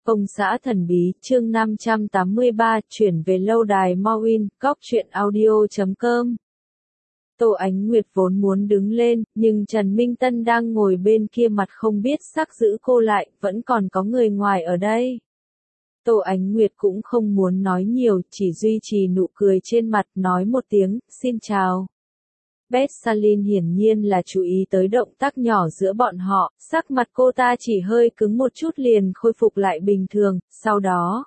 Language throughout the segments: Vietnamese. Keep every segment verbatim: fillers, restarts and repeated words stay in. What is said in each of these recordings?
Công xã thần bí, chương năm trăm tám mươi ba, chuyển về lâu đài Maureen, góc truyện audio chấm com. Tô Ánh Nguyệt vốn muốn đứng lên, nhưng Trần Minh Tân đang ngồi bên kia mặt không biết sắc giữ cô lại, vẫn còn có người ngoài ở đây. Tô Ánh Nguyệt cũng không muốn nói nhiều, chỉ duy trì nụ cười trên mặt, nói một tiếng, xin chào. Beth Salin hiển nhiên là chú ý tới động tác nhỏ giữa bọn họ, sắc mặt cô ta chỉ hơi cứng một chút liền khôi phục lại bình thường, sau đó.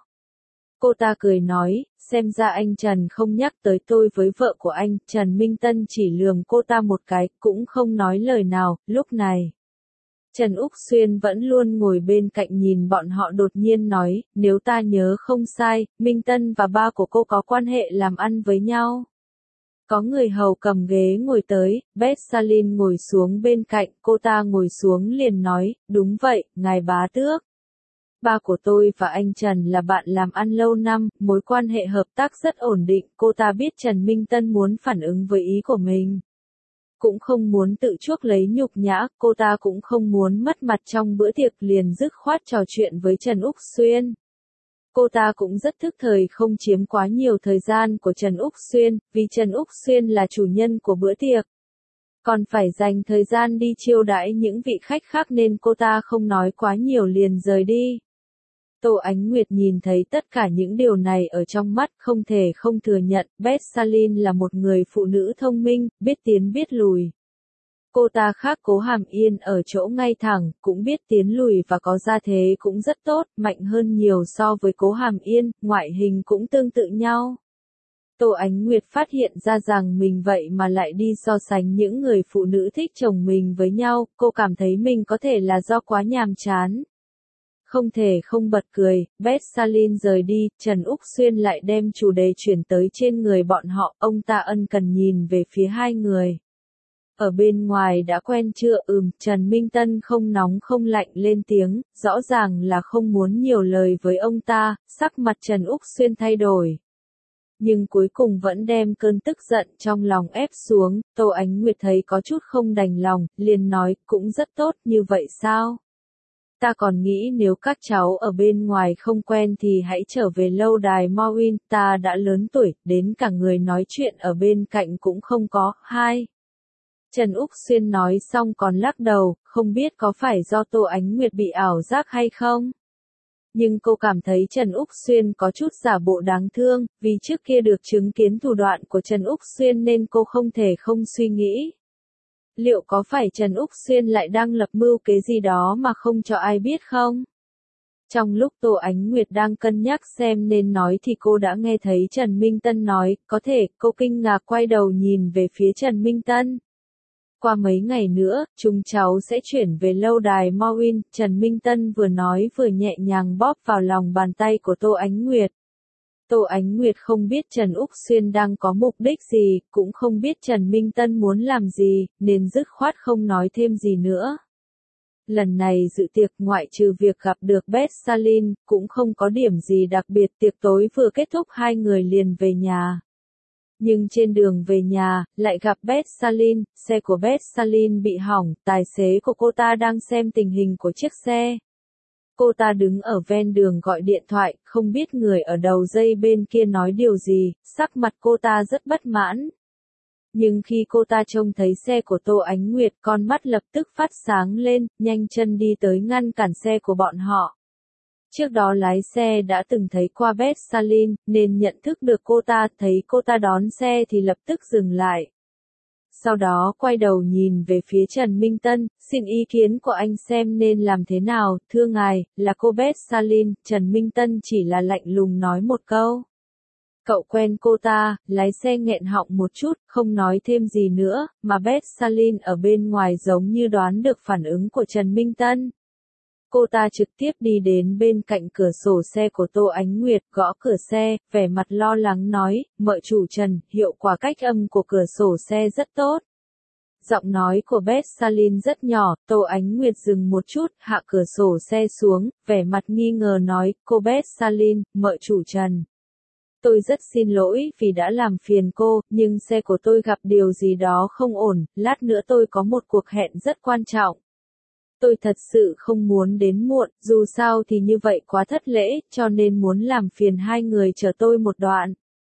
Cô ta cười nói, xem ra anh Trần không nhắc tới tôi với vợ của anh, Trần Minh Tân chỉ lườm cô ta một cái, cũng không nói lời nào, lúc này. Trần Úc Xuyên vẫn luôn ngồi bên cạnh nhìn bọn họ đột nhiên nói, nếu ta nhớ không sai, Minh Tân và ba của cô có quan hệ làm ăn với nhau. Có người hầu cầm ghế ngồi tới, Beth Salin ngồi xuống bên cạnh, cô ta ngồi xuống liền nói, đúng vậy, ngài bá tước. Ba của tôi và anh Trần là bạn làm ăn lâu năm, mối quan hệ hợp tác rất ổn định, cô ta biết Trần Minh Tân muốn phản ứng với ý của mình. Cũng không muốn tự chuốc lấy nhục nhã, cô ta cũng không muốn mất mặt trong bữa tiệc liền dứt khoát trò chuyện với Trần Úc Xuyên. Cô ta cũng rất thức thời không chiếm quá nhiều thời gian của Trần Úc Xuyên, vì Trần Úc Xuyên là chủ nhân của bữa tiệc. Còn phải dành thời gian đi chiêu đãi những vị khách khác nên cô ta không nói quá nhiều liền rời đi. Tô Ánh Nguyệt nhìn thấy tất cả những điều này ở trong mắt, không thể không thừa nhận, Beth Salin là một người phụ nữ thông minh, biết tiến biết lùi. Cô ta khác Cố Hàm Yên ở chỗ ngay thẳng, cũng biết tiến lùi và có gia thế cũng rất tốt, mạnh hơn nhiều so với Cố Hàm Yên, ngoại hình cũng tương tự nhau. Tô Ánh Nguyệt phát hiện ra rằng mình vậy mà lại đi so sánh những người phụ nữ thích chồng mình với nhau, cô cảm thấy mình có thể là do quá nhàm chán. Không thể không bật cười, Beth Salin rời đi, Trần Úc Xuyên lại đem chủ đề chuyển tới trên người bọn họ, ông ta ân cần nhìn về phía hai người. Ở bên ngoài đã quen chưa? Ừm, Trần Minh Tân không nóng không lạnh lên tiếng, rõ ràng là không muốn nhiều lời với ông ta, sắc mặt Trần Úc Xuyên thay đổi. Nhưng cuối cùng vẫn đem cơn tức giận trong lòng ép xuống, Tô Ánh Nguyệt thấy có chút không đành lòng, liền nói, cũng rất tốt, như vậy sao? Ta còn nghĩ nếu các cháu ở bên ngoài không quen thì hãy trở về lâu đài Maureen, ta đã lớn tuổi, đến cả người nói chuyện ở bên cạnh cũng không có. Hai. Trần Úc Xuyên nói xong còn lắc đầu, không biết có phải do Tô Ánh Nguyệt bị ảo giác hay không? Nhưng cô cảm thấy Trần Úc Xuyên có chút giả bộ đáng thương, vì trước kia được chứng kiến thủ đoạn của Trần Úc Xuyên nên cô không thể không suy nghĩ. Liệu có phải Trần Úc Xuyên lại đang lập mưu kế gì đó mà không cho ai biết không? Trong lúc Tô Ánh Nguyệt đang cân nhắc xem nên nói thì cô đã nghe thấy Trần Minh Tân nói, có thể, cô kinh ngạc quay đầu nhìn về phía Trần Minh Tân. Qua mấy ngày nữa, chúng cháu sẽ chuyển về lâu đài Maureen, Trần Minh Tân vừa nói vừa nhẹ nhàng bóp vào lòng bàn tay của Tô Ánh Nguyệt. Tô Ánh Nguyệt không biết Trần Úc Xuyên đang có mục đích gì, cũng không biết Trần Minh Tân muốn làm gì, nên dứt khoát không nói thêm gì nữa. Lần này dự tiệc ngoại trừ việc gặp được Beth Salin, cũng không có điểm gì đặc biệt, tiệc tối vừa kết thúc hai người liền về nhà. Nhưng trên đường về nhà, lại gặp Beth Salin, xe của Beth Salin bị hỏng, tài xế của cô ta đang xem tình hình của chiếc xe. Cô ta đứng ở ven đường gọi điện thoại, không biết người ở đầu dây bên kia nói điều gì, sắc mặt cô ta rất bất mãn. Nhưng khi cô ta trông thấy xe của Tô Ánh Nguyệt, con mắt lập tức phát sáng lên, nhanh chân đi tới ngăn cản xe của bọn họ. Trước đó lái xe đã từng thấy qua Beth Salin, nên nhận thức được cô ta, thấy cô ta đón xe thì lập tức dừng lại. Sau đó quay đầu nhìn về phía Trần Minh Tân, xin ý kiến của anh xem nên làm thế nào, thưa ngài, là cô Beth Salin, Trần Minh Tân chỉ là lạnh lùng nói một câu. Cậu quen cô ta, lái xe nghẹn họng một chút, không nói thêm gì nữa, mà Beth Salin ở bên ngoài giống như đoán được phản ứng của Trần Minh Tân. Cô ta trực tiếp đi đến bên cạnh cửa sổ xe của Tô Ánh Nguyệt, gõ cửa xe, vẻ mặt lo lắng nói, mợ chủ Trần, hiệu quả cách âm của cửa sổ xe rất tốt. Giọng nói của Beth Salin rất nhỏ, Tô Ánh Nguyệt dừng một chút, hạ cửa sổ xe xuống, vẻ mặt nghi ngờ nói, cô Beth Salin, mợ chủ Trần. Tôi rất xin lỗi vì đã làm phiền cô, nhưng xe của tôi gặp điều gì đó không ổn, lát nữa tôi có một cuộc hẹn rất quan trọng. Tôi thật sự không muốn đến muộn, dù sao thì như vậy quá thất lễ, cho nên muốn làm phiền hai người chờ tôi một đoạn.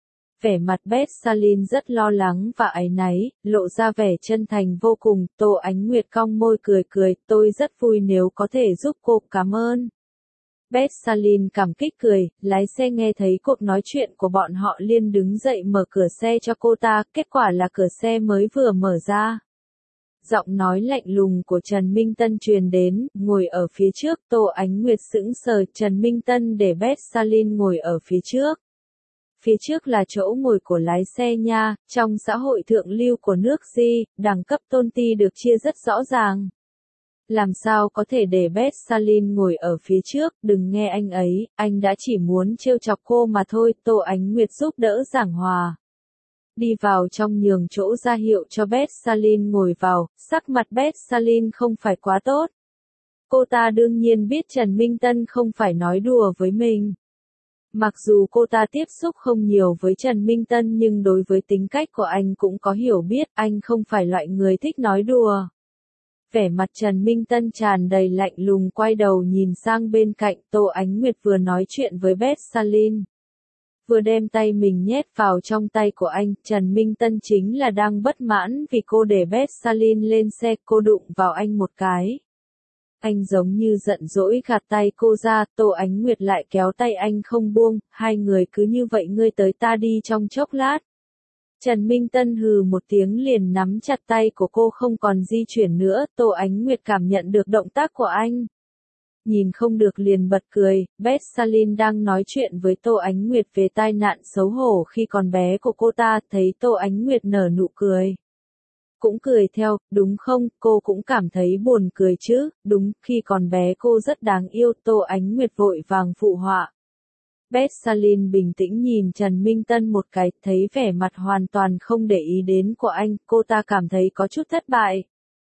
Vẻ mặt Beth Salin rất lo lắng và áy náy, lộ ra vẻ chân thành vô cùng. Tô Ánh Nguyệt cong môi cười cười, tôi rất vui nếu có thể giúp cô, cảm ơn. Beth Salin cảm kích cười, lái xe nghe thấy cuộc nói chuyện của bọn họ liền đứng dậy mở cửa xe cho cô ta, kết quả là cửa xe mới vừa mở ra. Giọng nói lạnh lùng của Trần Minh Tân truyền đến, ngồi ở phía trước, Tô Ánh Nguyệt sững sờ, Trần Minh Tân để Beth Salin ngồi ở phía trước. Phía trước là chỗ ngồi của lái xe nha, trong xã hội thượng lưu của nước Di, đẳng cấp tôn ti được chia rất rõ ràng. Làm sao có thể để Beth Salin ngồi ở phía trước, đừng nghe anh ấy, anh đã chỉ muốn trêu chọc cô mà thôi, Tô Ánh Nguyệt giúp đỡ giảng hòa. Đi vào trong nhường chỗ ra hiệu cho Beth Salin ngồi vào, sắc mặt Beth Salin không phải quá tốt. Cô ta đương nhiên biết Trần Minh Tân không phải nói đùa với mình. Mặc dù cô ta tiếp xúc không nhiều với Trần Minh Tân nhưng đối với tính cách của anh cũng có hiểu biết, anh không phải loại người thích nói đùa. Vẻ mặt Trần Minh Tân tràn đầy lạnh lùng quay đầu nhìn sang bên cạnh, Tô Ánh Nguyệt vừa nói chuyện với Beth Salin. Vừa đem tay mình nhét vào trong tay của anh, Trần Minh Tân chính là đang bất mãn vì cô để Beth Salin lên xe, cô đụng vào anh một cái. Anh giống như giận dỗi gạt tay cô ra, Tô Ánh Nguyệt lại kéo tay anh không buông, hai người cứ như vậy ngươi tới ta đi trong chốc lát. Trần Minh Tân hừ một tiếng liền nắm chặt tay của cô không còn di chuyển nữa, Tô Ánh Nguyệt cảm nhận được động tác của anh. Nhìn không được liền bật cười, Beth Salin đang nói chuyện với Tô Ánh Nguyệt về tai nạn xấu hổ khi còn bé của cô ta, thấy Tô Ánh Nguyệt nở nụ cười. Cũng cười theo, đúng không, cô cũng cảm thấy buồn cười chứ, đúng, khi còn bé cô rất đáng yêu, Tô Ánh Nguyệt vội vàng phụ họa. Beth Salin bình tĩnh nhìn Trần Minh Tân một cái, thấy vẻ mặt hoàn toàn không để ý đến của anh, cô ta cảm thấy có chút thất bại.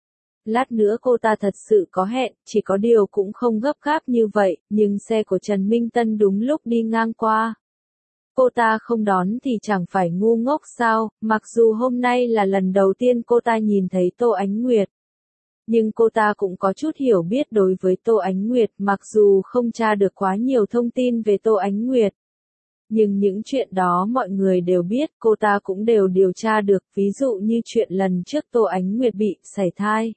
Lát nữa cô ta thật sự có hẹn, chỉ có điều cũng không gấp gáp như vậy, nhưng xe của Trần Minh Tân đúng lúc đi ngang qua. Cô ta không đón thì chẳng phải ngu ngốc sao, mặc dù hôm nay là lần đầu tiên cô ta nhìn thấy Tô Ánh Nguyệt. Nhưng cô ta cũng có chút hiểu biết đối với Tô Ánh Nguyệt, mặc dù không tra được quá nhiều thông tin về Tô Ánh Nguyệt. Nhưng những chuyện đó mọi người đều biết, cô ta cũng đều điều tra được, ví dụ như chuyện lần trước Tô Ánh Nguyệt bị sảy thai.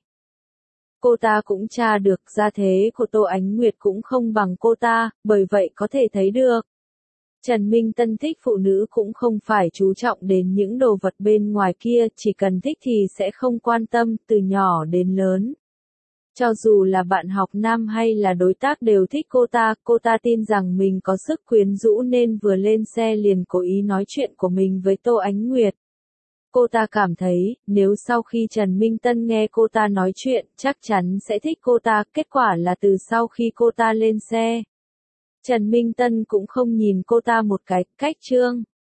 Cô ta cũng tra được gia thế của Tô Ánh Nguyệt cũng không bằng cô ta, bởi vậy có thể thấy được. Trần Minh Tân thích phụ nữ cũng không phải chú trọng đến những đồ vật bên ngoài kia, chỉ cần thích thì sẽ không quan tâm, từ nhỏ đến lớn. Cho dù là bạn học nam hay là đối tác đều thích cô ta, cô ta tin rằng mình có sức quyến rũ nên vừa lên xe liền cố ý nói chuyện của mình với Tô Ánh Nguyệt. Cô ta cảm thấy, nếu sau khi Trần Minh Tân nghe cô ta nói chuyện, chắc chắn sẽ thích cô ta, kết quả là từ sau khi cô ta lên xe. Trần Minh Tân cũng không nhìn cô ta một cái, cách trương.